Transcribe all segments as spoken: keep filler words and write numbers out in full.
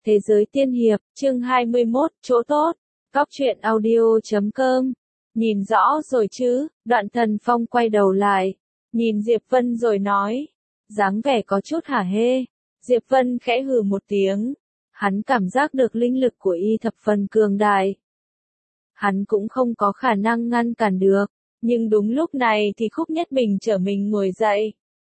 Thế giới tiên hiệp, chương hai mươi mốt, chỗ tốt. Góc truyện audio chấm com. Nhìn rõ rồi chứ, Đoạn Thần Phong quay đầu lại, nhìn Diệp Vân rồi nói, dáng vẻ có chút hả hê. Diệp Vân khẽ hừ một tiếng, hắn cảm giác được linh lực của y thập phần cường đại. Hắn cũng không có khả năng ngăn cản được, nhưng đúng lúc này thì Khúc Nhất Bình trở mình ngồi dậy.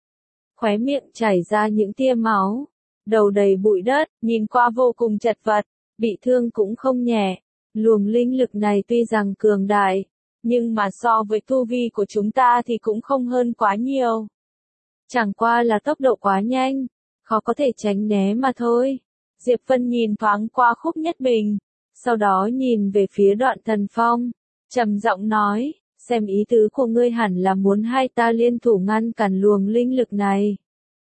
Khóe miệng chảy ra những tia máu, đầu đầy bụi đất, nhìn qua vô cùng chật vật, bị thương cũng không nhẹ. Luồng linh lực này tuy rằng cường đại, nhưng mà so với tu vi của chúng ta thì cũng không hơn quá nhiều. Chẳng qua là tốc độ quá nhanh, khó có thể tránh né mà thôi. Diệp Vân nhìn thoáng qua Khúc Nhất Bình, sau đó nhìn về phía Đoạn Thần Phong, trầm giọng nói, xem ý tứ của ngươi hẳn là muốn hai ta liên thủ ngăn cản luồng linh lực này.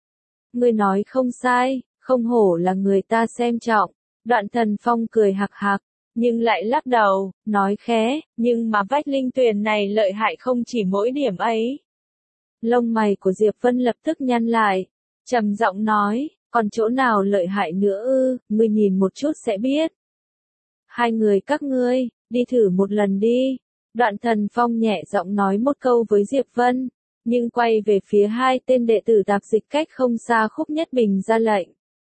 Ngươi nói không sai, không hổ là người ta xem trọng. Đoạn Thần Phong cười hạc hạc, nhưng lại lắc đầu, nói khẽ, nhưng mà vách linh tuyền này lợi hại không chỉ mỗi điểm ấy. Lông mày của Diệp Vân lập tức nhăn lại, trầm giọng nói, còn chỗ nào lợi hại nữa ư, ngươi nhìn một chút sẽ biết. Hai người các ngươi, đi thử một lần đi. Đoạn Thần Phong nhẹ giọng nói một câu với Diệp Vân, nhưng quay về phía hai tên đệ tử tạp dịch cách không xa Khúc Nhất Bình ra lệnh.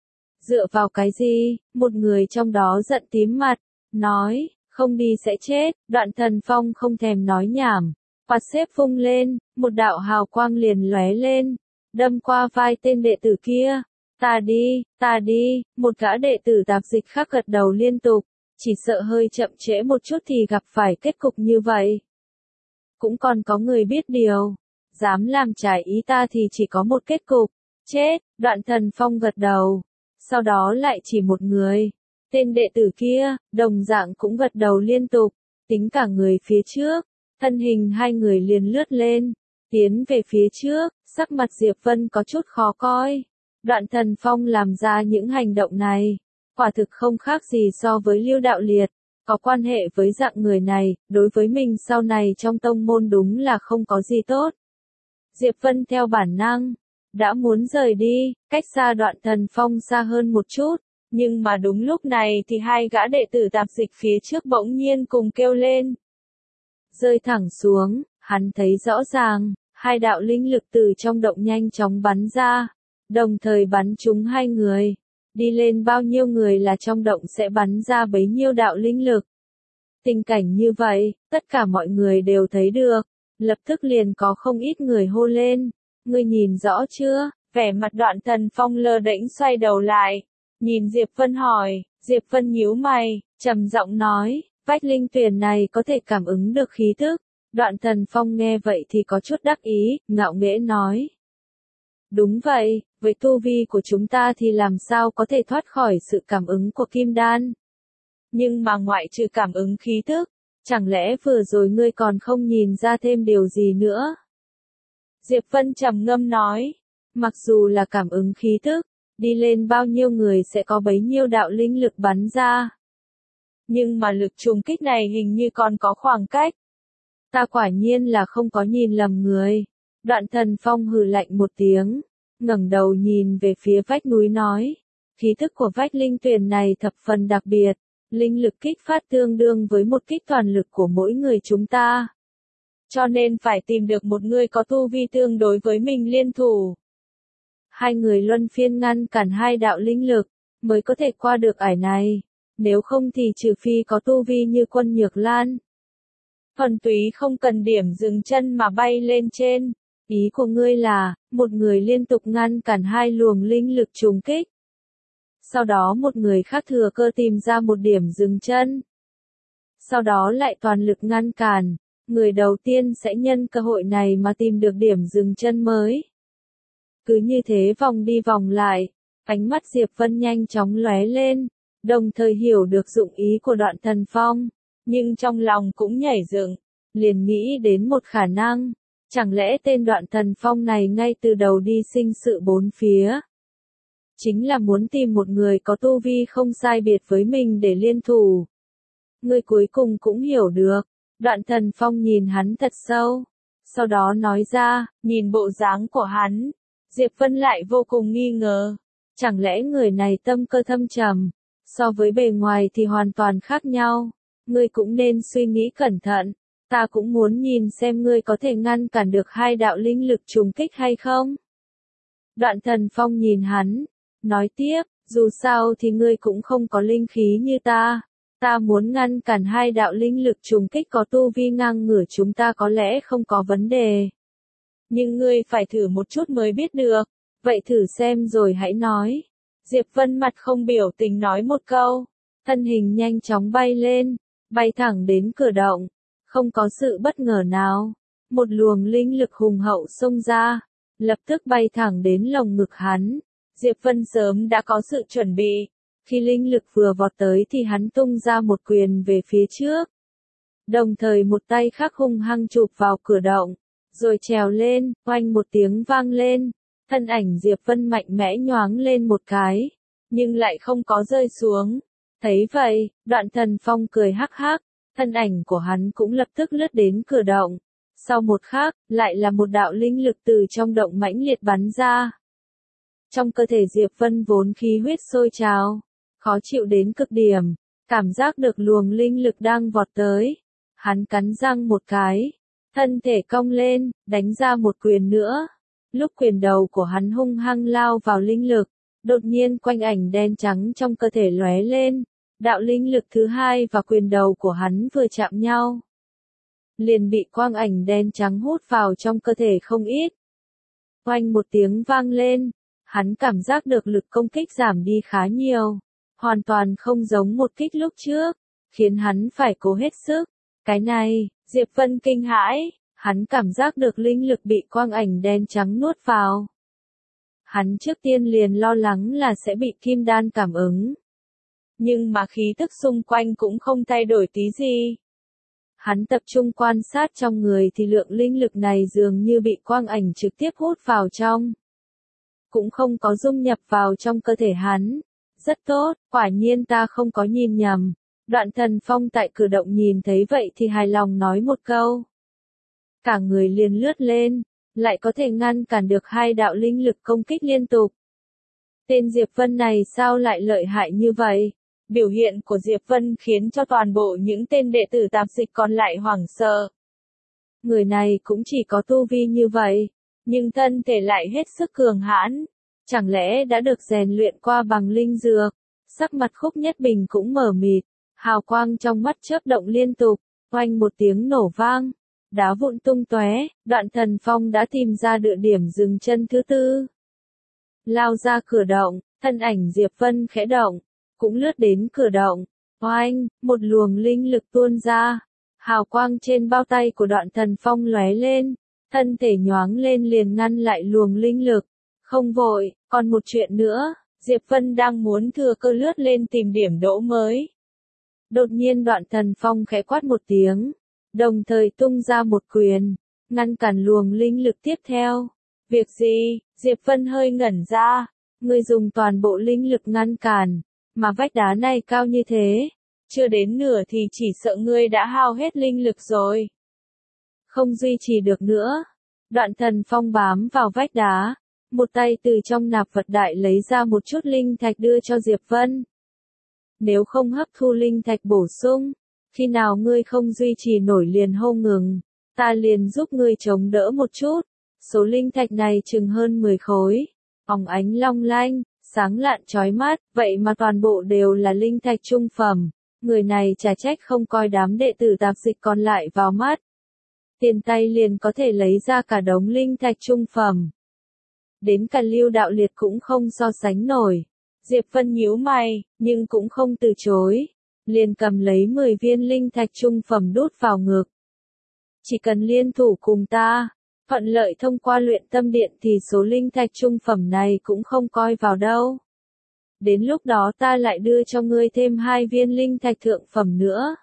Dựa vào cái gì? Một người trong đó giận tím mặt, nói, không đi sẽ chết. Đoạn Thần Phong không thèm nói nhảm, quạt xếp vung lên, một đạo hào quang liền lóe lên, đâm qua vai tên đệ tử kia. Ta đi, ta đi, một gã đệ tử tạp dịch khác gật đầu liên tục, chỉ sợ hơi chậm trễ một chút thì gặp phải kết cục như vậy. Cũng còn có người biết điều, dám làm trái ý ta thì chỉ có một kết cục, chết. Đoạn Thần Phong gật đầu, sau đó lại chỉ một người. Tên đệ tử kia, đồng dạng cũng gật đầu liên tục, tính cả người phía trước, thân hình hai người liền lướt lên, tiến về phía trước, sắc mặt Diệp Vân có chút khó coi. Đoạn Thần Phong làm ra những hành động này, quả thực không khác gì so với Lưu Đạo Liệt, có quan hệ với dạng người này, đối với mình sau này trong tông môn đúng là không có gì tốt. Diệp Vân theo bản năng, đã muốn rời đi, cách xa Đoạn Thần Phong xa hơn một chút, nhưng mà đúng lúc này thì hai gã đệ tử tạp dịch phía trước bỗng nhiên cùng kêu lên. Rơi thẳng xuống, hắn thấy rõ ràng, hai đạo linh lực từ trong động nhanh chóng bắn ra, đồng thời bắn trúng hai người. Đi lên bao nhiêu người là trong động sẽ bắn ra bấy nhiêu đạo linh lực. Tình cảnh như vậy, tất cả mọi người đều thấy được, lập tức liền có không ít người hô lên. Ngươi nhìn rõ chưa? Vẻ mặt Đoạn Thần Phong lơ đễnh xoay đầu lại, nhìn Diệp Vân hỏi. Diệp Vân nhíu mày, trầm giọng nói, vách linh tuyền này có thể cảm ứng được khí tức. Đoạn Thần Phong nghe vậy thì có chút đắc ý, ngạo nghễ nói. Đúng vậy, với tu vi của chúng ta thì làm sao có thể thoát khỏi sự cảm ứng của kim đan. Nhưng mà ngoại trừ cảm ứng khí tức, chẳng lẽ vừa rồi ngươi còn không nhìn ra thêm điều gì nữa? Diệp Vân trầm ngâm nói, mặc dù là cảm ứng khí tức, đi lên bao nhiêu người sẽ có bấy nhiêu đạo linh lực bắn ra. Nhưng mà lực trùng kích này hình như còn có khoảng cách. Ta quả nhiên là không có nhìn lầm người. Đoạn Thần Phong hừ lạnh một tiếng, ngẩng đầu nhìn về phía vách núi nói, khí thức của vách linh tuyền này thập phần đặc biệt, linh lực kích phát tương đương với một kích toàn lực của mỗi người chúng ta. Cho nên phải tìm được một người có tu vi tương đối với mình liên thủ. Hai người luân phiên ngăn cản hai đạo linh lực, mới có thể qua được ải này, nếu không thì trừ phi có tu vi như Quân Nhược Lan. Thuần túy không cần điểm dừng chân mà bay lên trên. Ý của ngươi là, một người liên tục ngăn cản hai luồng linh lực trùng kích. Sau đó một người khác thừa cơ tìm ra một điểm dừng chân. Sau đó lại toàn lực ngăn cản, người đầu tiên sẽ nhân cơ hội này mà tìm được điểm dừng chân mới. Cứ như thế vòng đi vòng lại, ánh mắt Diệp Vân nhanh chóng lóe lên, đồng thời hiểu được dụng ý của Đoạn Thần Phong, nhưng trong lòng cũng nhảy dựng, liền nghĩ đến một khả năng. Chẳng lẽ tên Đoạn Thần Phong này ngay từ đầu đi sinh sự bốn phía, chính là muốn tìm một người có tu vi không sai biệt với mình để liên thủ. Người cuối cùng cũng hiểu được. Đoạn Thần Phong nhìn hắn thật sâu, sau đó nói ra, nhìn bộ dáng của hắn, Diệp Vân lại vô cùng nghi ngờ. Chẳng lẽ người này tâm cơ thâm trầm, So với bề ngoài thì hoàn toàn khác nhau. Ngươi cũng nên suy nghĩ cẩn thận. Ta cũng muốn nhìn xem ngươi có thể ngăn cản được hai đạo linh lực trùng kích hay không. Đoạn Thần Phong nhìn hắn, nói tiếp, dù sao thì ngươi cũng không có linh khí như ta. Ta muốn ngăn cản hai đạo linh lực trùng kích có tu vi ngang ngửa chúng ta có lẽ không có vấn đề. Nhưng ngươi phải thử một chút mới biết được. Vậy thử xem rồi hãy nói. Diệp Vân mặt không biểu tình nói một câu. Thân hình nhanh chóng bay lên, bay thẳng đến cửa động. Không có sự bất ngờ nào. Một luồng linh lực hùng hậu xông ra, lập tức bay thẳng đến lồng ngực hắn. Diệp Vân sớm đã có sự chuẩn bị. Khi linh lực vừa vọt tới thì hắn tung ra một quyền về phía trước. Đồng thời một tay khác hung hăng chụp vào cửa động, rồi trèo lên, oanh một tiếng vang lên. Thân ảnh Diệp Vân mạnh mẽ nhoáng lên một cái, nhưng lại không có rơi xuống. Thấy vậy, Đoạn Thần Phong cười hắc hắc, thân ảnh của hắn cũng lập tức lướt đến cửa động. Sau một khắc, lại là một đạo linh lực từ trong động mãnh liệt bắn ra. Trong cơ thể Diệp Vân vốn khí huyết sôi trào, khó chịu đến cực điểm, cảm giác được luồng linh lực đang vọt tới. Hắn cắn răng một cái, thân thể cong lên, đánh ra một quyền nữa. Lúc quyền đầu của hắn hung hăng lao vào linh lực, đột nhiên quanh ảnh đen trắng trong cơ thể lóe lên. Đạo linh lực thứ hai và quyền đầu của hắn vừa chạm nhau, liền bị quang ảnh đen trắng hút vào trong cơ thể không ít. Oanh một tiếng vang lên, hắn cảm giác được lực công kích giảm đi khá nhiều, hoàn toàn không giống một kích lúc trước, khiến hắn phải cố hết sức. Cái này, Diệp Vân kinh hãi, hắn cảm giác được linh lực bị quang ảnh đen trắng nuốt vào. Hắn trước tiên liền lo lắng là sẽ bị kim đan cảm ứng. Nhưng mà khí tức xung quanh cũng không thay đổi tí gì. Hắn tập trung quan sát trong người thì lượng linh lực này dường như bị quang ảnh trực tiếp hút vào trong. Cũng không có dung nhập vào trong cơ thể hắn. Rất tốt, quả nhiên ta không có nhìn nhầm. Đoạn Thần Phong tại cửa động nhìn thấy vậy thì hài lòng nói một câu. Cả người liền lướt lên, lại có thể ngăn cản được hai đạo linh lực công kích liên tục. Tên Diệp Vân này sao lại lợi hại như vậy? Biểu hiện của Diệp Vân khiến cho toàn bộ những tên đệ tử tạp dịch còn lại hoảng sợ. Người này cũng chỉ có tu vi như vậy, nhưng thân thể lại hết sức cường hãn. Chẳng lẽ đã được rèn luyện qua bằng linh dược? Sắc mặt Khúc Nhất Bình cũng mờ mịt, hào quang trong mắt chớp động liên tục, oanh một tiếng nổ vang, đá vụn tung tóe. Đoạn Thần Phong đã tìm ra địa điểm dừng chân thứ tư. Lao ra cửa động, thân ảnh Diệp Vân khẽ động, cũng lướt đến cửa động. Oanh, một luồng linh lực tuôn ra, hào quang trên bao tay của Đoạn Thần Phong lóe lên, thân thể nhoáng lên liền ngăn lại luồng linh lực. Không vội, còn một chuyện nữa, Diệp Vân đang muốn thừa cơ lướt lên tìm điểm đỗ mới. Đột nhiên Đoạn Thần Phong khẽ quát một tiếng, đồng thời tung ra một quyền, ngăn cản luồng linh lực tiếp theo. Việc gì? Diệp Vân hơi ngẩn ra, ngươi dùng toàn bộ linh lực ngăn cản, mà vách đá này cao như thế, chưa đến nửa thì chỉ sợ ngươi đã hao hết linh lực rồi. Không duy trì được nữa. Đoạn Thần Phong bám vào vách đá, một tay từ trong nạp vật đại lấy ra một chút linh thạch đưa cho Diệp Vân. Nếu không hấp thu linh thạch bổ sung, khi nào ngươi không duy trì nổi liền hô ngừng, ta liền giúp ngươi chống đỡ một chút. Số linh thạch này chừng hơn mười khối, óng ánh long lanh, sáng lạn chói mắt, vậy mà toàn bộ đều là linh thạch trung phẩm. Người này chả trách không coi đám đệ tử tạp dịch còn lại vào mắt. Tiền tay liền có thể lấy ra cả đống linh thạch trung phẩm. Đến cả Lưu Đạo Liệt cũng không so sánh nổi. Diệp Vân nhíu mày, nhưng cũng không từ chối. Liền cầm lấy mười viên linh thạch trung phẩm đút vào ngực. Chỉ cần liên thủ cùng ta, thuận lợi thông qua luyện tâm điện thì số linh thạch trung phẩm này cũng không coi vào đâu. Đến lúc đó ta lại đưa cho ngươi thêm hai viên linh thạch thượng phẩm nữa.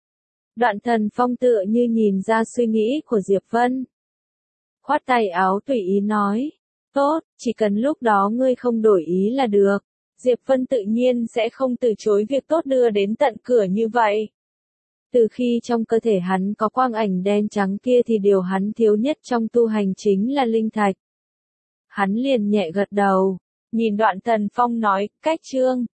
Đoạn Thần Phong tựa như nhìn ra suy nghĩ của Diệp Vân. Khoát tay áo tùy ý nói. Tốt, chỉ cần lúc đó ngươi không đổi ý là được. Diệp Vân tự nhiên sẽ không từ chối việc tốt đưa đến tận cửa như vậy. Từ khi trong cơ thể hắn có quang ảnh đen trắng kia thì điều hắn thiếu nhất trong tu hành chính là linh thạch. Hắn liền nhẹ gật đầu, nhìn Đoạn Thần Phong nói, cách chương.